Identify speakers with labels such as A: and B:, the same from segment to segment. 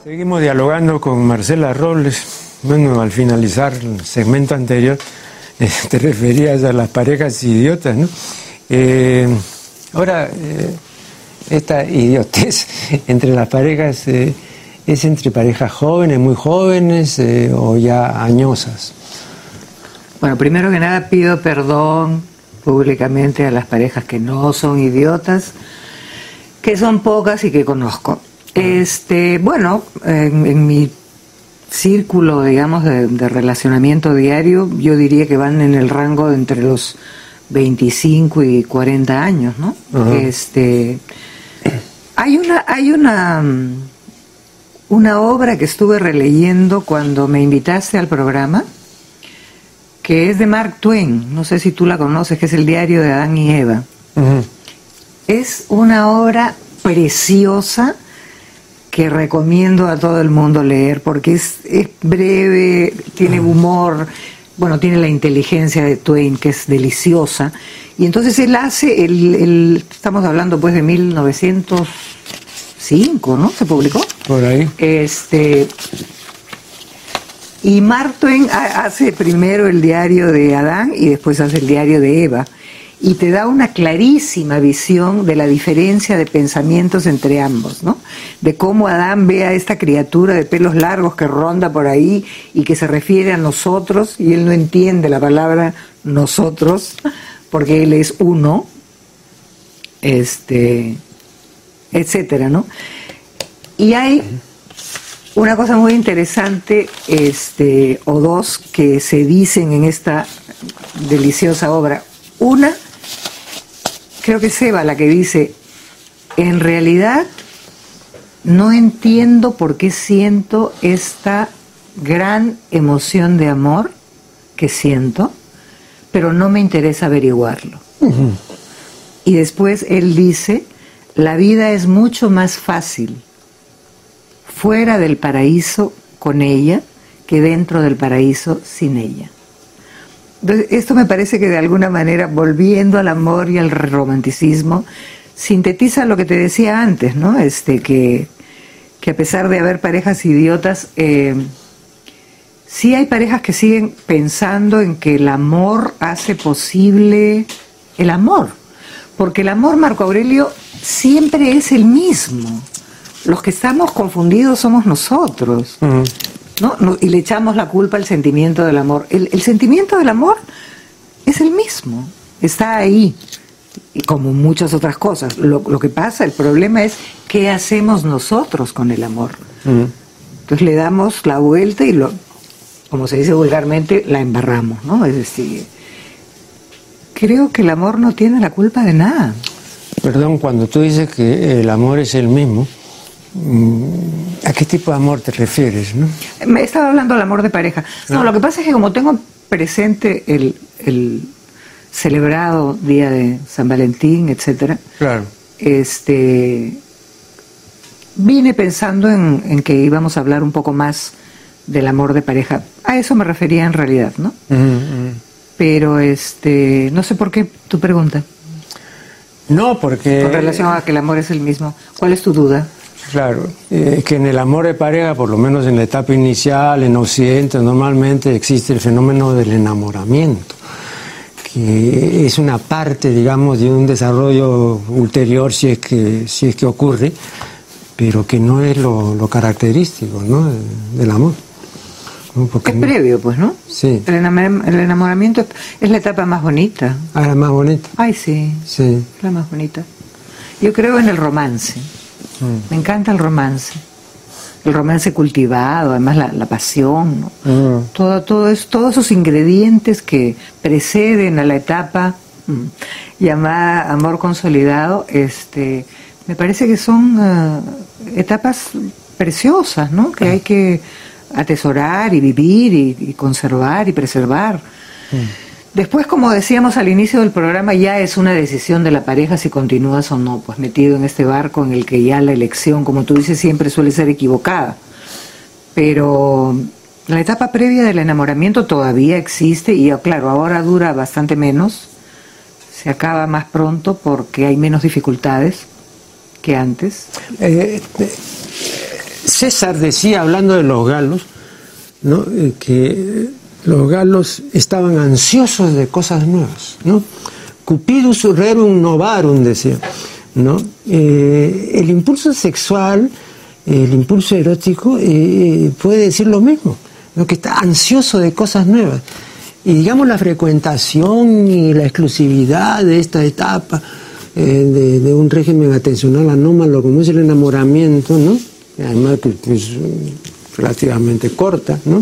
A: Seguimos dialogando con Marcela Robles. Bueno, al finalizar el segmento anterior, te referías a las parejas idiotas, ¿no? Ahora, esta idiotez entre las parejas, ¿es entre parejas jóvenes, muy jóvenes o ya añosas?
B: Bueno, primero que nada pido perdón públicamente a las parejas que no son idiotas, que son pocas y que conozco. Bueno, en mi círculo, digamos, de relacionamiento diario, yo diría que van en el rango de entre los 25 y 40 años, ¿no? Uh-huh. Hay una obra que estuve releyendo cuando me invitaste al programa, que es de Mark Twain, no sé si tú la conoces, que es El diario de Adán y Eva. Uh-huh. Es una obra preciosa que recomiendo a todo el mundo leer, porque es breve, tiene humor, bueno, tiene la inteligencia de Twain, que es deliciosa, y entonces él hace, estamos hablando pues de 1905, ¿no? ¿Se publicó?
A: Por ahí.
B: Y Mark Twain hace primero el diario de Adán y después hace el diario de Eva, y te da una clarísima visión de la diferencia de pensamientos entre ambos, ¿no? De cómo Adán ve a esta criatura de pelos largos que ronda por ahí y que se refiere a nosotros, y él no entiende la palabra nosotros, porque él es uno, etcétera, ¿no? Y hay una cosa muy interesante, o dos, que se dicen en esta deliciosa obra. Una, creo que es Eva la que dice: en realidad no entiendo por qué siento esta gran emoción de amor que siento, pero no me interesa averiguarlo. Uh-huh. Y después él dice: la vida es mucho más fácil fuera del paraíso con ella que dentro del paraíso sin ella. Entonces, esto me parece que de alguna manera, volviendo al amor y al romanticismo, sintetiza lo que te decía antes, ¿no? Que a pesar de haber parejas idiotas, sí hay parejas que siguen pensando en que el amor hace posible el amor. Porque el amor, Marco Aurelio, siempre es el mismo. Los que estamos confundidos somos nosotros. Uh-huh. ¿No? Y le echamos la culpa al sentimiento del amor. El sentimiento del amor es el mismo, está ahí, y como muchas otras cosas. Lo que pasa, el problema es qué hacemos nosotros con el amor. Entonces le damos la vuelta y, como se dice vulgarmente, la embarramos, ¿no? Es decir, creo que el amor no tiene la culpa de nada.
A: Perdón, cuando tú dices que el amor es el mismo, ¿a qué tipo de amor te refieres, no?
B: Me estaba hablando del amor de pareja. No, lo que pasa es que como tengo presente el celebrado día de San Valentín, etcétera,
A: claro.
B: Vine pensando en que íbamos a hablar un poco más del amor de pareja. A eso me refería en realidad, ¿no? Pero no sé por qué tu pregunta.
A: No, porque...
B: Con relación a que el amor es el mismo. ¿Cuál es tu duda?
A: Claro, que en el amor de pareja, por lo menos en la etapa inicial, en Occidente, normalmente existe el fenómeno del enamoramiento, que es una parte, digamos, de un desarrollo ulterior, si es que ocurre, pero que no es lo característico, ¿no?, del amor.
B: Porque es previo, pues, ¿no?
A: Sí.
B: El enamoramiento es la etapa más bonita.
A: Ah, la más bonita.
B: Ay, sí.
A: Sí.
B: La más bonita. Yo creo en el romance. Me encanta el romance cultivado, además la pasión, ¿no? Todos esos ingredientes que preceden a la etapa llamada amor consolidado, me parece que son etapas preciosas, ¿no? Que hay que atesorar y vivir y conservar y preservar. Después, como decíamos al inicio del programa, ya es una decisión de la pareja si continúas o no, pues metido en este barco en el que ya la elección, como tú dices, siempre suele ser equivocada. Pero la etapa previa del enamoramiento todavía existe y, claro, ahora dura bastante menos, se acaba más pronto porque hay menos dificultades que antes.
A: César decía, hablando de los galos, ¿no? Que los galos estaban ansiosos de cosas nuevas, ¿no? Cupidus rerum novarum, decía, ¿no? El impulso sexual, el impulso erótico, puede decir lo mismo, ¿no? Que está ansioso de cosas nuevas. Y digamos la frecuentación y la exclusividad de esta etapa de un régimen atencional anómalo como es el enamoramiento, ¿no? Además que es relativamente corta, ¿no?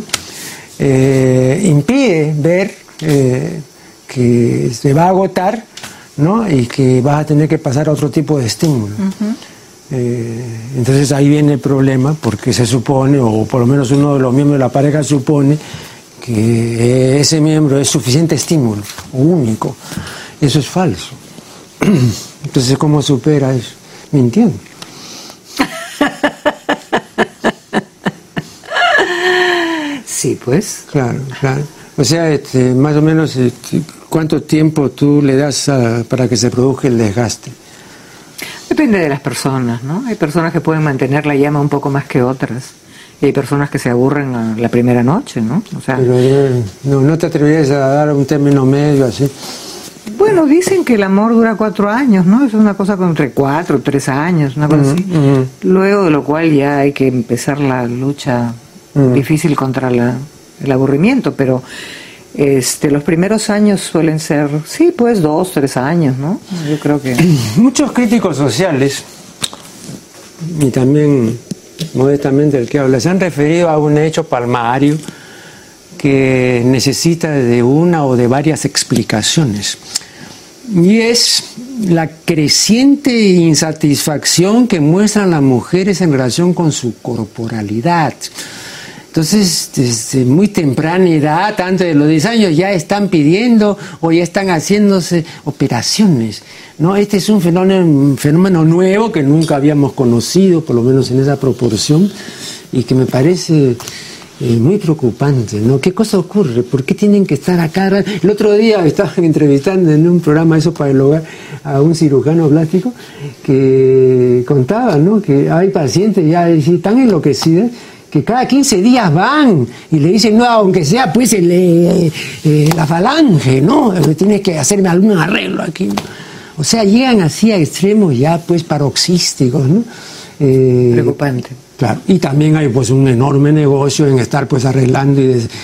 A: Impide ver que se va a agotar, ¿no? Y que vas a tener que pasar a otro tipo de estímulo. Entonces ahí viene el problema, porque se supone, o por lo menos uno de los miembros de la pareja supone que ese miembro es suficiente estímulo, único. Eso es falso. Entonces, ¿cómo supera eso? Mintiendo.
B: Sí, pues.
A: Claro, claro. O sea, más o menos, ¿cuánto tiempo tú le das para que se produzca el desgaste?
B: Depende de las personas, ¿no? Hay personas que pueden mantener la llama un poco más que otras. Y hay personas que se aburren a la primera noche, ¿no? O sea,
A: pero no te atreverías a dar un término medio así.
B: Bueno, dicen que el amor dura 4 años, ¿no? Es una cosa como entre 4 o 3 años, una cosa así. Luego de lo cual ya hay que empezar la lucha difícil contra el aburrimiento, pero los primeros años suelen ser, sí, pues 2, 3 años, ¿no? Yo creo que...
A: Muchos críticos sociales, y también modestamente el que habla, se han referido a un hecho palmario que necesita de una o de varias explicaciones, y es la creciente insatisfacción que muestran las mujeres en relación con su corporalidad. Entonces, desde muy temprana edad, antes de los 10 años, ya están pidiendo o ya están haciéndose operaciones, ¿no? Este es un fenómeno nuevo que nunca habíamos conocido, por lo menos en esa proporción, y que me parece muy preocupante, ¿no? ¿Qué cosa ocurre? ¿Por qué tienen que estar acá? El otro día estaban entrevistando en un programa, eso para el hogar, a un cirujano plástico que contaba, ¿no? Que hay pacientes ya tan enloquecidas que cada 15 días van y le dicen, no, aunque sea pues la falange, ¿no? Tienes que hacerme algún arreglo aquí, ¿no? O sea, llegan así a extremos ya pues paroxísticos, ¿no?
B: Preocupante.
A: Claro, y también hay pues un enorme negocio en estar pues arreglando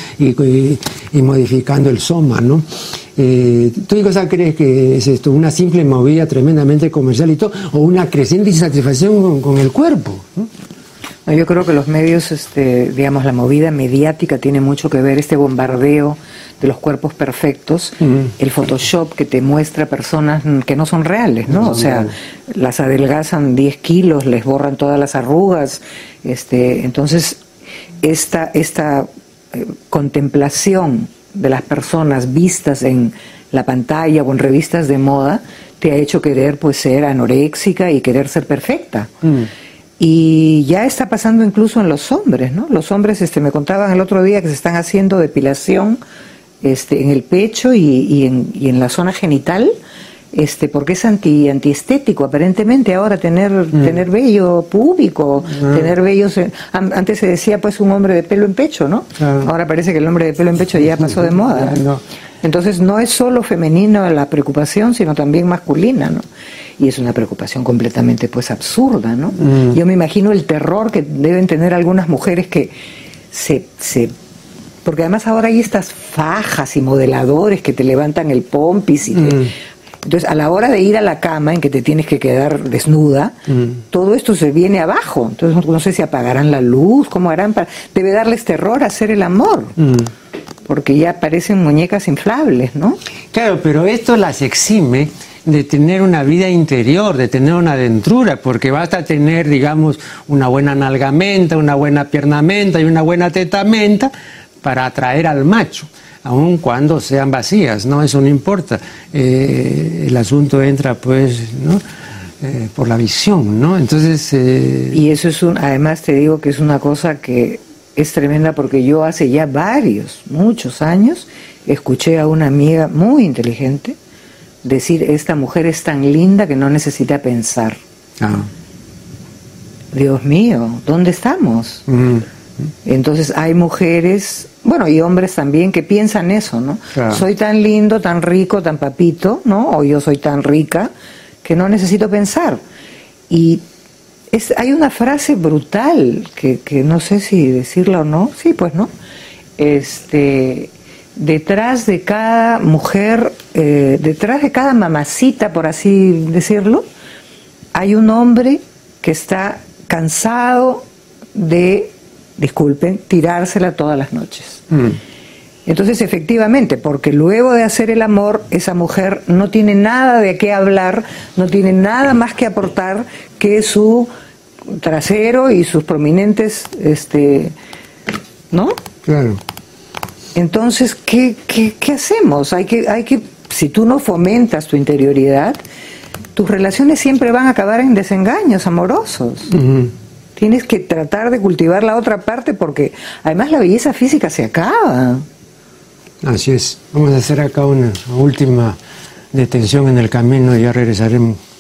A: y modificando el soma, ¿no? ¿Tú qué cosa crees que es esto? ¿Una simple movida tremendamente comercial y todo? ¿O una creciente insatisfacción con el cuerpo, ¿no?
B: No, yo creo que los medios, digamos, la movida mediática tiene mucho que ver, este bombardeo de los cuerpos perfectos, el Photoshop que te muestra personas que no son reales, ¿no? O sea, las adelgazan 10 kilos, les borran todas las arrugas, entonces esta contemplación de las personas vistas en la pantalla o en revistas de moda te ha hecho querer pues ser anoréxica y querer ser perfecta. Y ya está pasando incluso en los hombres, ¿no? Los hombres, me contaban el otro día que se están haciendo depilación en el pecho y en la zona genital, porque es antiestético aparentemente ahora tener vello púbico, tener vellos. Antes se decía pues un hombre de pelo en pecho, ¿no? Ahora parece que el hombre de pelo en pecho ya pasó de moda. Entonces no es solo femenina la preocupación, sino también masculina, ¿no? Y es una preocupación completamente pues absurda, ¿no? Yo me imagino el terror que deben tener algunas mujeres que porque además ahora hay estas fajas y modeladores que te levantan el pompis y entonces a la hora de ir a la cama en que te tienes que quedar desnuda, todo esto se viene abajo. Entonces no sé si apagarán la luz, cómo harán debe darles terror hacer el amor. Porque ya parecen muñecas inflables, ¿no?
A: Claro, pero esto las exime de tener una vida interior, de tener una adentrura, porque basta tener, digamos, una buena nalgamenta, una buena piernamenta y una buena tetamenta para atraer al macho, aun cuando sean vacías, ¿no? Eso no importa. El asunto entra, pues, ¿no? Por la visión, ¿no? Entonces...
B: Y eso es además te digo que es una cosa que es tremenda, porque yo hace ya muchos años, escuché a una amiga muy inteligente decir, esta mujer es tan linda que no necesita pensar. Dios mío, ¿dónde estamos? Entonces hay mujeres, bueno, y hombres también que piensan eso, ¿no?
A: Claro.
B: Soy tan lindo, tan rico, tan papito, ¿no? O yo soy tan rica que no necesito pensar. Y hay una frase brutal que no sé si decirla o no. Sí, pues, ¿no? Detrás de cada mujer, detrás de cada mamacita, por así decirlo, hay un hombre que está cansado de, disculpen, tirársela todas las noches. Entonces, efectivamente, porque luego de hacer el amor, esa mujer no tiene nada de qué hablar, no tiene nada más que aportar que su trasero y sus prominentes, ¿no?
A: Claro.
B: Entonces, ¿qué hacemos? Hay que, si tú no fomentas tu interioridad, tus relaciones siempre van a acabar en desengaños amorosos. Tienes que tratar de cultivar la otra parte porque además la belleza física se acaba.
A: Así es. Vamos a hacer acá una última detención en el camino y ya regresaremos.